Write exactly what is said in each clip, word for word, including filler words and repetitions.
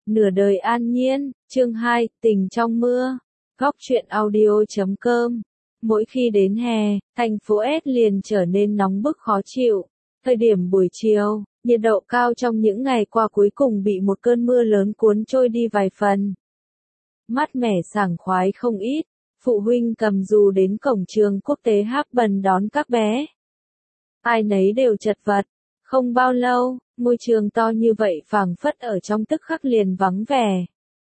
Nửa đời an nhiên, chương hai, tình trong mưa. Góc truyện audio chấm com. Mỗi khi đến hè, thành phố S liền trở nên nóng bức khó chịu. Thời điểm buổi chiều, nhiệt độ cao trong những ngày qua cuối cùng bị một cơn mưa lớn cuốn trôi đi vài phần. Mát mẻ sảng khoái không ít, phụ huynh cầm dù đến cổng trường quốc tế Harbin đón các bé. Ai nấy đều chật vật. Không bao lâu, ngôi trường to như vậy phảng phất ở trong tức khắc liền vắng vẻ.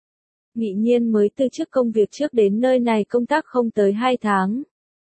Nghị Nhiên mới từ chức công việc trước đến nơi này công tác không tới hai tháng.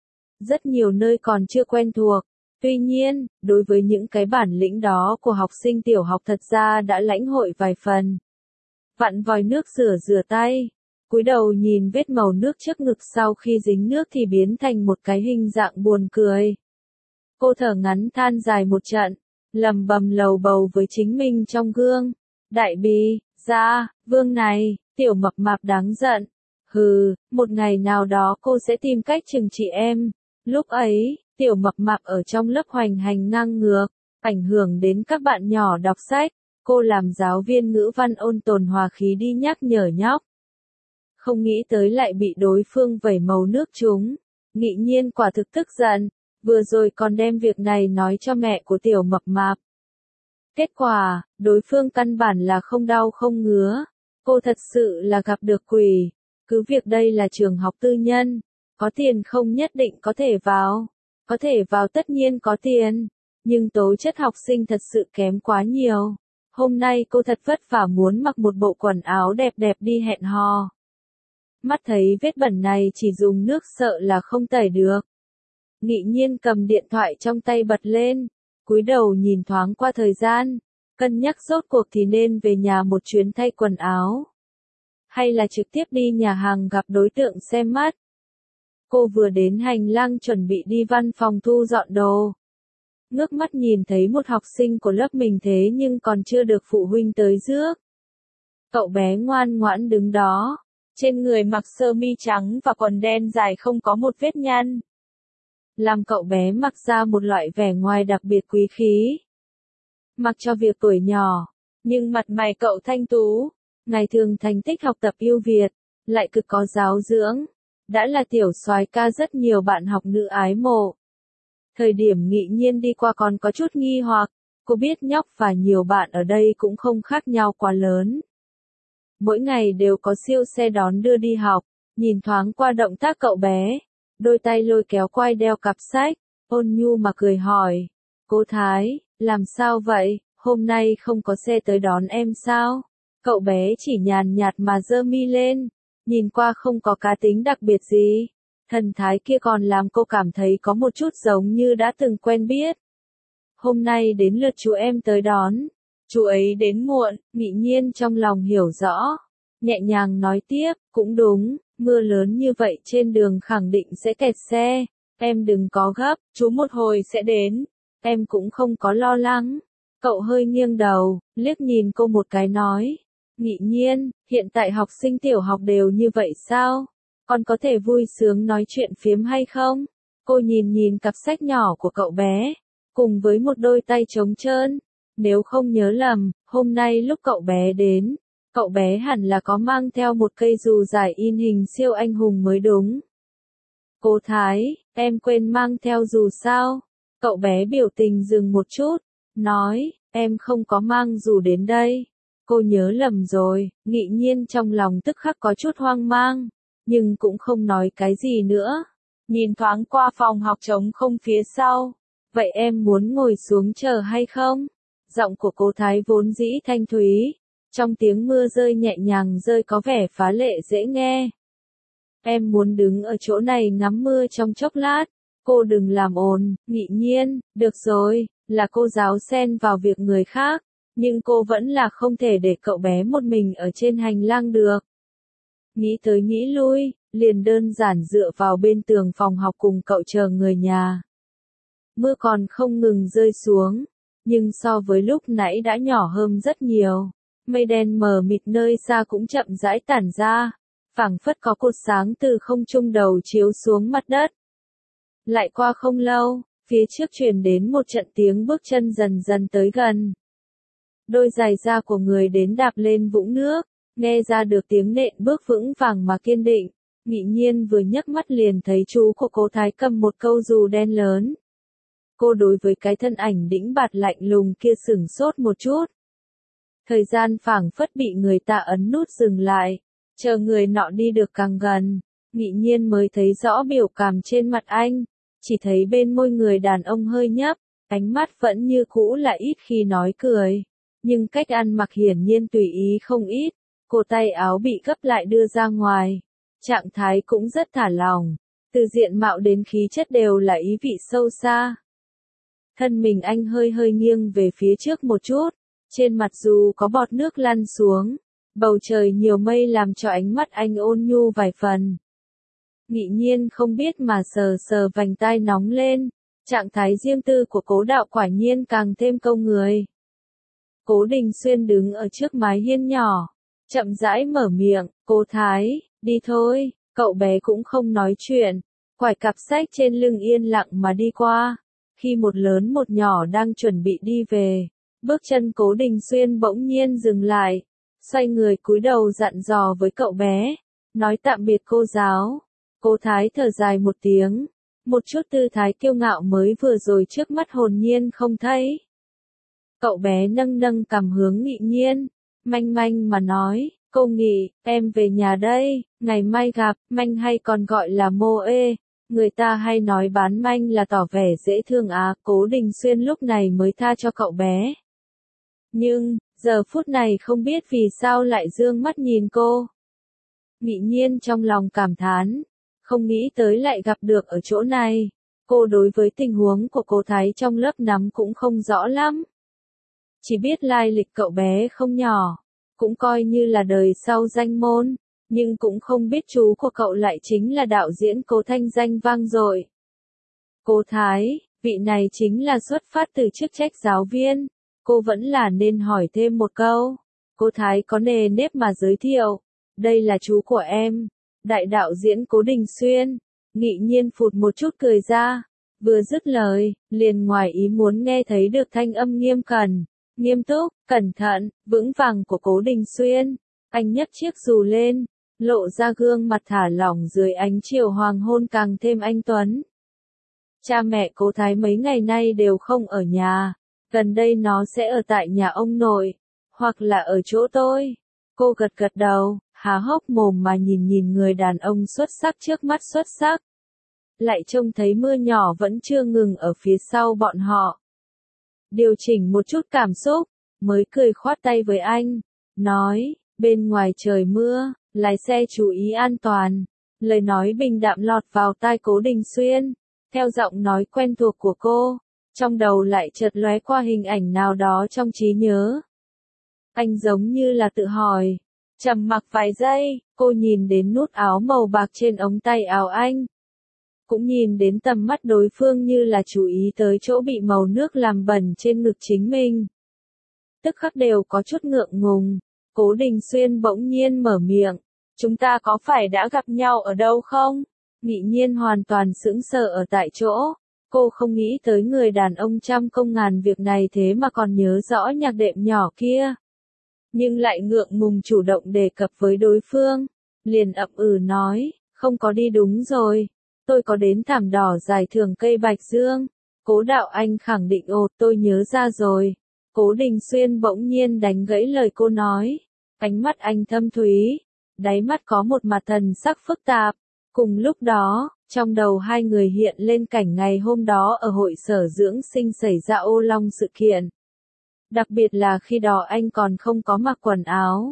Rất nhiều nơi còn chưa quen thuộc. Tuy nhiên, đối với những cái bản lĩnh đó của học sinh tiểu học thật ra đã lãnh hội vài phần. Vặn vòi nước rửa rửa tay. Cúi đầu nhìn vết màu nước trước ngực sau khi dính nước thì biến thành một cái hình dạng buồn cười. Cô thở ngắn than dài một trận. Lầm bầm lầu bầu với chính mình trong gương. Đại bì, ra, vương này, tiểu mập mạp đáng giận. Hừ, một ngày nào đó cô sẽ tìm cách trừng trị em. Lúc ấy, tiểu mập mạp ở trong lớp hoành hành ngang ngược, ảnh hưởng đến các bạn nhỏ đọc sách. Cô làm giáo viên ngữ văn ôn tồn hòa khí đi nhắc nhở nhóc. Không nghĩ tới lại bị đối phương vẩy màu nước trúng. Nghị Nhiên quả thực tức giận. Vừa rồi còn đem việc này nói cho mẹ của tiểu mập mạp. Kết quả, đối phương căn bản là không đau không ngứa. Cô thật sự là gặp được quỷ. Cứ việc đây là trường học tư nhân. Có tiền không nhất định có thể vào. Có thể vào tất nhiên có tiền. Nhưng tố chất học sinh thật sự kém quá nhiều. Hôm nay cô thật vất vả muốn mặc một bộ quần áo đẹp đẹp đi hẹn hò. Mắt thấy vết bẩn này chỉ dùng nước sợ là không tẩy được. Nghị Nhiên cầm điện thoại trong tay bật lên, cúi đầu nhìn thoáng qua thời gian, cân nhắc rốt cuộc thì nên về nhà một chuyến thay quần áo, hay là trực tiếp đi nhà hàng gặp đối tượng xem mắt. Cô vừa đến hành lang chuẩn bị đi văn phòng thu dọn đồ. Ngước mắt nhìn thấy một học sinh của lớp mình thế nhưng còn chưa được phụ huynh tới rước. Cậu bé ngoan ngoãn đứng đó, trên người mặc sơ mi trắng và quần đen dài không có một vết nhăn. Làm cậu bé mặc ra một loại vẻ ngoài đặc biệt quý khí. Mặc cho việc tuổi nhỏ, nhưng mặt mày cậu thanh tú, ngày thường thành tích học tập ưu việt, lại cực có giáo dưỡng, đã là tiểu soái ca rất nhiều bạn học nữ ái mộ. Thời điểm Nghị Nhiên đi qua còn có chút nghi hoặc, cô biết nhóc và nhiều bạn ở đây cũng không khác nhau quá lớn. Mỗi ngày đều có siêu xe đón đưa đi học, nhìn thoáng qua động tác cậu bé. Đôi tay lôi kéo quai đeo cặp sách, ôn nhu mà cười hỏi. Cô Thái, làm sao vậy, hôm nay không có xe tới đón em sao? Cậu bé chỉ nhàn nhạt mà giơ mi lên, nhìn qua không có cá tính đặc biệt gì. Thần thái kia còn làm cô cảm thấy có một chút giống như đã từng quen biết. Hôm nay đến lượt chú em tới đón. Chú ấy đến muộn, Nghị Nhiên trong lòng hiểu rõ. Nhẹ nhàng nói tiếp, cũng đúng. Mưa lớn như vậy trên đường khẳng định sẽ kẹt xe. Em đừng có gấp, chú một hồi sẽ đến. Em cũng không có lo lắng. Cậu hơi nghiêng đầu, liếc nhìn cô một cái nói. Nghị Nhiên, hiện tại học sinh tiểu học đều như vậy sao? Con có thể vui sướng nói chuyện phiếm hay không? Cô nhìn nhìn cặp sách nhỏ của cậu bé, cùng với một đôi tay trống trơn. Nếu không nhớ lầm, hôm nay lúc cậu bé đến, cậu bé hẳn là có mang theo một cây dù dài in hình siêu anh hùng mới đúng. Cô Thái, em quên mang theo dù sao? Cậu bé biểu tình dừng một chút, nói, em không có mang dù đến đây. Cô nhớ lầm rồi. Nghị Nhiên trong lòng tức khắc có chút hoang mang, nhưng cũng không nói cái gì nữa. Nhìn thoáng qua phòng học trống không phía sau. Vậy em muốn ngồi xuống chờ hay không? Giọng của cô Thái vốn dĩ thanh thúy. Trong tiếng mưa rơi nhẹ nhàng rơi có vẻ phá lệ dễ nghe. Em muốn đứng ở chỗ này ngắm mưa trong chốc lát. Cô đừng làm ồn, Nghị Nhiên, được rồi, là cô giáo xen vào việc người khác. Nhưng cô vẫn là không thể để cậu bé một mình ở trên hành lang được. Nghĩ tới nghĩ lui, liền đơn giản dựa vào bên tường phòng học cùng cậu chờ người nhà. Mưa còn không ngừng rơi xuống, nhưng so với lúc nãy đã nhỏ hơn rất nhiều. Mây đen mờ mịt nơi xa cũng chậm rãi tản ra, phảng phất có cột sáng từ không trung đầu chiếu xuống mặt đất. Lại qua không lâu, phía trước truyền đến một trận tiếng bước chân dần dần tới gần. Đôi giày da của người đến đạp lên vũng nước, Nghe ra được tiếng nện bước vững vàng mà kiên định, Nghị Nhiên vừa nhấc mắt liền thấy chú của cô Thái cầm một câu dù đen lớn. Cô đối với cái thân ảnh đĩnh bạt lạnh lùng kia sửng sốt một chút. Thời gian phảng phất bị người ta ấn nút dừng lại, chờ người nọ đi được càng gần, Nghị Nhiên mới thấy rõ biểu cảm trên mặt anh, chỉ thấy bên môi người đàn ông hơi nhấp, ánh mắt vẫn như cũ là ít khi nói cười, nhưng cách ăn mặc hiển nhiên tùy ý không ít, cổ tay áo bị gấp lại đưa ra ngoài, trạng thái cũng rất thả lỏng, từ diện mạo đến khí chất đều là ý vị sâu xa. Thân mình anh hơi hơi nghiêng về phía trước một chút, trên mặt dù có bọt nước lăn xuống, bầu trời nhiều mây làm cho ánh mắt anh ôn nhu vài phần. Nghị Nhiên không biết mà sờ sờ vành tai nóng lên, trạng thái riêng tư của Cố Đạo quả nhiên càng thêm câu người. Cố Đình Xuyên đứng ở trước mái hiên nhỏ, chậm rãi mở miệng, Cố Thái, đi thôi, cậu bé cũng không nói chuyện, quải cặp sách trên lưng yên lặng mà đi qua, khi một lớn một nhỏ đang chuẩn bị đi về, bước chân Cố Đình Xuyên bỗng nhiên dừng lại, xoay người cúi đầu dặn dò với cậu bé, nói tạm biệt cô giáo. Cố Thái thở dài một tiếng, một chút tư thái kiêu ngạo mới vừa rồi trước mắt hồn nhiên không thấy. Cậu bé nâng nâng cằm hướng Nghị Nhiên, manh manh mà nói, cô Nghị, em về nhà đây, ngày mai gặp, manh hay còn gọi là mô ê, người ta hay nói bán manh là tỏ vẻ dễ thương á, Cố Đình Xuyên lúc này mới tha cho cậu bé. Nhưng, giờ phút này không biết vì sao lại dương mắt nhìn cô. Nghị Nhiên trong lòng cảm thán, không nghĩ tới lại gặp được ở chỗ này. Cô đối với tình huống của cô Thái trong lớp nắm cũng không rõ lắm. Chỉ biết lai lịch cậu bé không nhỏ, cũng coi như là đời sau danh môn, nhưng cũng không biết chú của cậu lại chính là đạo diễn Cố thanh danh vang dội. Cố Thái, vị này chính là xuất phát từ chức trách giáo viên, cô vẫn là nên hỏi thêm một câu. Cố Thái có nề nếp mà giới thiệu, đây là chú của em. Đại đạo diễn Cố Đình Xuyên. Nghị Nhiên phụt một chút cười ra, vừa dứt lời, liền ngoài ý muốn nghe thấy được thanh âm nghiêm cẩn, nghiêm túc, cẩn thận, vững vàng của Cố Đình Xuyên. Anh nhấc chiếc dù lên, lộ ra gương mặt thả lỏng dưới ánh chiều hoàng hôn càng thêm anh tuấn. Cha mẹ Cố Thái mấy ngày nay đều không ở nhà, gần đây nó sẽ ở tại nhà ông nội, hoặc là ở chỗ tôi. Cô gật gật đầu, há hốc mồm mà nhìn nhìn người đàn ông xuất sắc trước mắt xuất sắc. Lại trông thấy mưa nhỏ vẫn chưa ngừng ở phía sau bọn họ. Điều chỉnh một chút cảm xúc, mới cười khoát tay với anh, nói, bên ngoài trời mưa, lái xe chú ý an toàn. Lời nói bình đạm lọt vào tai Cố Đình Xuyên, theo giọng nói quen thuộc của cô, trong đầu lại chợt lóe qua hình ảnh nào đó trong trí nhớ. Anh giống như là tự hỏi. Trầm mặc vài giây, cô nhìn đến nút áo màu bạc trên ống tay áo anh. Cũng nhìn đến tầm mắt đối phương như là chú ý tới chỗ bị màu nước làm bẩn trên ngực chính mình. Tức khắc đều có chút ngượng ngùng, Cố Đình Xuyên bỗng nhiên mở miệng, chúng ta có phải đã gặp nhau ở đâu không? Nghị Nhiên hoàn toàn sững sờ ở tại chỗ, cô không nghĩ tới người đàn ông trăm công ngàn việc này thế mà còn nhớ rõ nhạc đệm nhỏ kia. Nhưng lại ngượng ngùng chủ động đề cập với đối phương, liền ậm ừ nói, không có đi đúng rồi, tôi có đến thảm đỏ giải thưởng cây bạch dương. Cố Đạo Anh khẳng định ồ tôi nhớ ra rồi. Cố Đình Xuyên bỗng nhiên đánh gãy lời cô nói, ánh mắt anh thâm thúy, đáy mắt có một mặt thần sắc phức tạp. Cùng lúc đó, trong đầu hai người hiện lên cảnh ngày hôm đó ở hội sở dưỡng sinh xảy ra ô long sự kiện. Đặc biệt là khi đó anh còn không có mặc quần áo.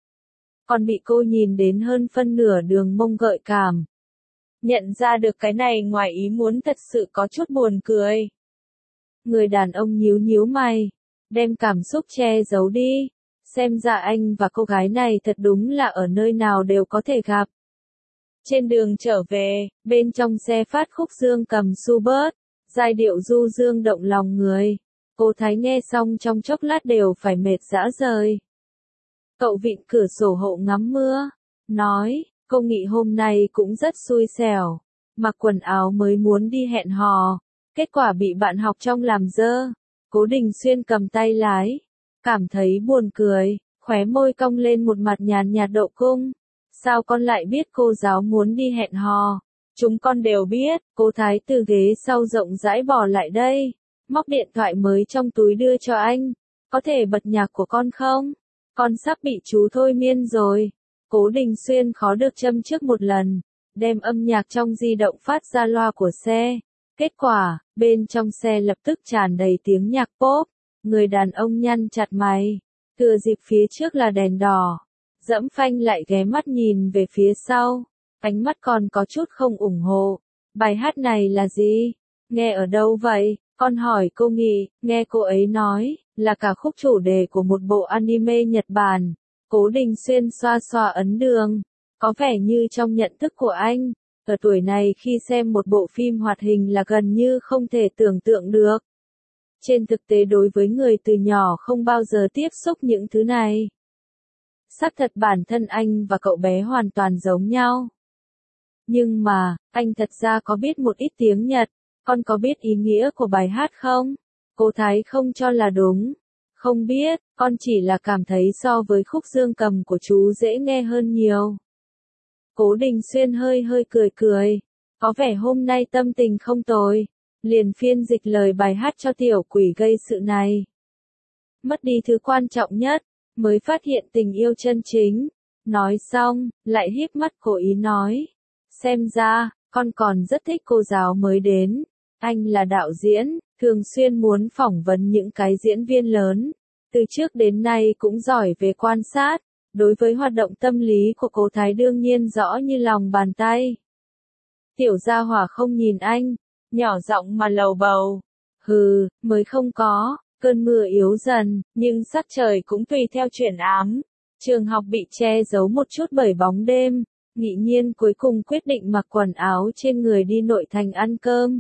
Còn bị cô nhìn đến hơn phân nửa đường mông gợi cảm. Nhận ra được cái này ngoài ý muốn thật sự có chút buồn cười. Người đàn ông nhíu nhíu mày, đem cảm xúc che giấu đi. Xem ra anh và cô gái này thật đúng là ở nơi nào đều có thể gặp. Trên đường trở về, bên trong xe phát khúc dương cầm Schubert, giai điệu du dương động lòng người. Cô Thái nghe xong trong chốc lát đều phải mệt rã rời. Cậu vịn cửa sổ hộ ngắm mưa, nói, cô Nghị hôm nay cũng rất xui xẻo, mặc quần áo mới muốn đi hẹn hò, kết quả bị bạn học trong làm dơ. Cố Đình Xuyên cầm tay lái, cảm thấy buồn cười, khóe môi cong lên một mặt nhàn nhạt độ cung. Sao con lại biết cô giáo muốn đi hẹn hò? Chúng con đều biết. Cô Thái từ ghế sau rộng rãi bỏ lại đây, móc điện thoại mới trong túi đưa cho anh. Có thể bật nhạc của con không? Con sắp bị chú thôi miên rồi. Cố Đình Xuyên khó được châm trước một lần, đem âm nhạc trong di động phát ra loa của xe. Kết quả, bên trong xe lập tức tràn đầy tiếng nhạc pop. Người đàn ông nhăn chặt mày. Thừa dịp phía trước là đèn đỏ, dẫm phanh lại ghé mắt nhìn về phía sau. Ánh mắt còn có chút không ủng hộ. Bài hát này là gì? Nghe ở đâu vậy? Con hỏi cô Nghị, nghe cô ấy nói, là cả khúc chủ đề của một bộ anime Nhật Bản. Cố Đình Xuyên xoa xoa ấn đường. Có vẻ như trong nhận thức của anh, ở tuổi này khi xem một bộ phim hoạt hình là gần như không thể tưởng tượng được. Trên thực tế đối với người từ nhỏ không bao giờ tiếp xúc những thứ này. Xác thật bản thân anh và cậu bé hoàn toàn giống nhau. Nhưng mà, anh thật ra có biết một ít tiếng Nhật. Con có biết ý nghĩa của bài hát không? Cô Thái không cho là đúng. Không biết, con chỉ là cảm thấy so với khúc dương cầm của chú dễ nghe hơn nhiều. Cố Đình Xuyên hơi hơi cười cười. Có vẻ hôm nay tâm tình không tồi. Liền phiên dịch lời bài hát cho tiểu quỷ gây sự này. Mất đi thứ quan trọng nhất, mới phát hiện tình yêu chân chính. Nói xong, lại híp mắt cố ý nói. Xem ra, con còn rất thích cô giáo mới đến. Anh là đạo diễn, thường xuyên muốn phỏng vấn những cái diễn viên lớn. Từ trước đến nay cũng giỏi về quan sát. Đối với hoạt động tâm lý của cô Thái đương nhiên rõ như lòng bàn tay. Tiểu gia hỏa không nhìn anh, nhỏ giọng mà lầu bầu. Hừ, mới không có. Cơn mưa yếu dần, nhưng sắc trời cũng tùy theo chuyển ám. Trường học bị che giấu một chút bởi bóng đêm. Nghị Nhiên cuối cùng quyết định mặc quần áo trên người đi nội thành ăn cơm.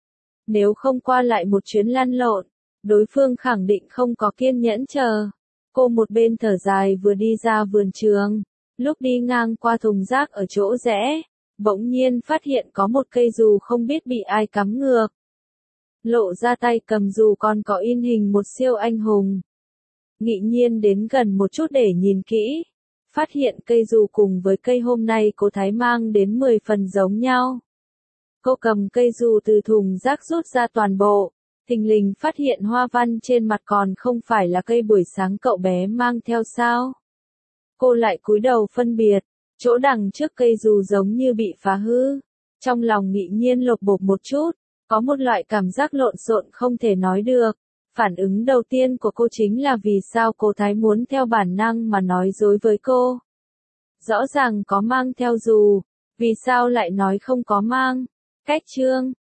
Nếu không qua lại một chuyến lăn lộn, đối phương khẳng định không có kiên nhẫn chờ. Cô một bên thở dài vừa đi ra vườn trường. Lúc đi ngang qua thùng rác ở chỗ rẽ, bỗng nhiên phát hiện có một cây dù không biết bị ai cắm ngược. Lộ ra tay cầm dù còn có in hình một siêu anh hùng. Nghị Nhiên đến gần một chút để nhìn kỹ. Phát hiện cây dù cùng với cây hôm nay cô Thái mang đến mười phần giống nhau. Cô cầm cây dù từ thùng rác rút ra toàn bộ. Thình lình phát hiện hoa văn trên mặt còn không phải là cây buổi sáng cậu bé mang theo sao. Cô lại cúi đầu phân biệt. Chỗ đằng trước cây dù giống như bị phá hư. Trong lòng Nghị Nhiên lột bột một chút. Có một loại cảm giác lộn xộn không thể nói được. Phản ứng đầu tiên của cô chính là vì sao cô Thái muốn theo bản năng mà nói dối với cô. Rõ ràng có mang theo dù, vì sao lại nói không có mang. Cách chương,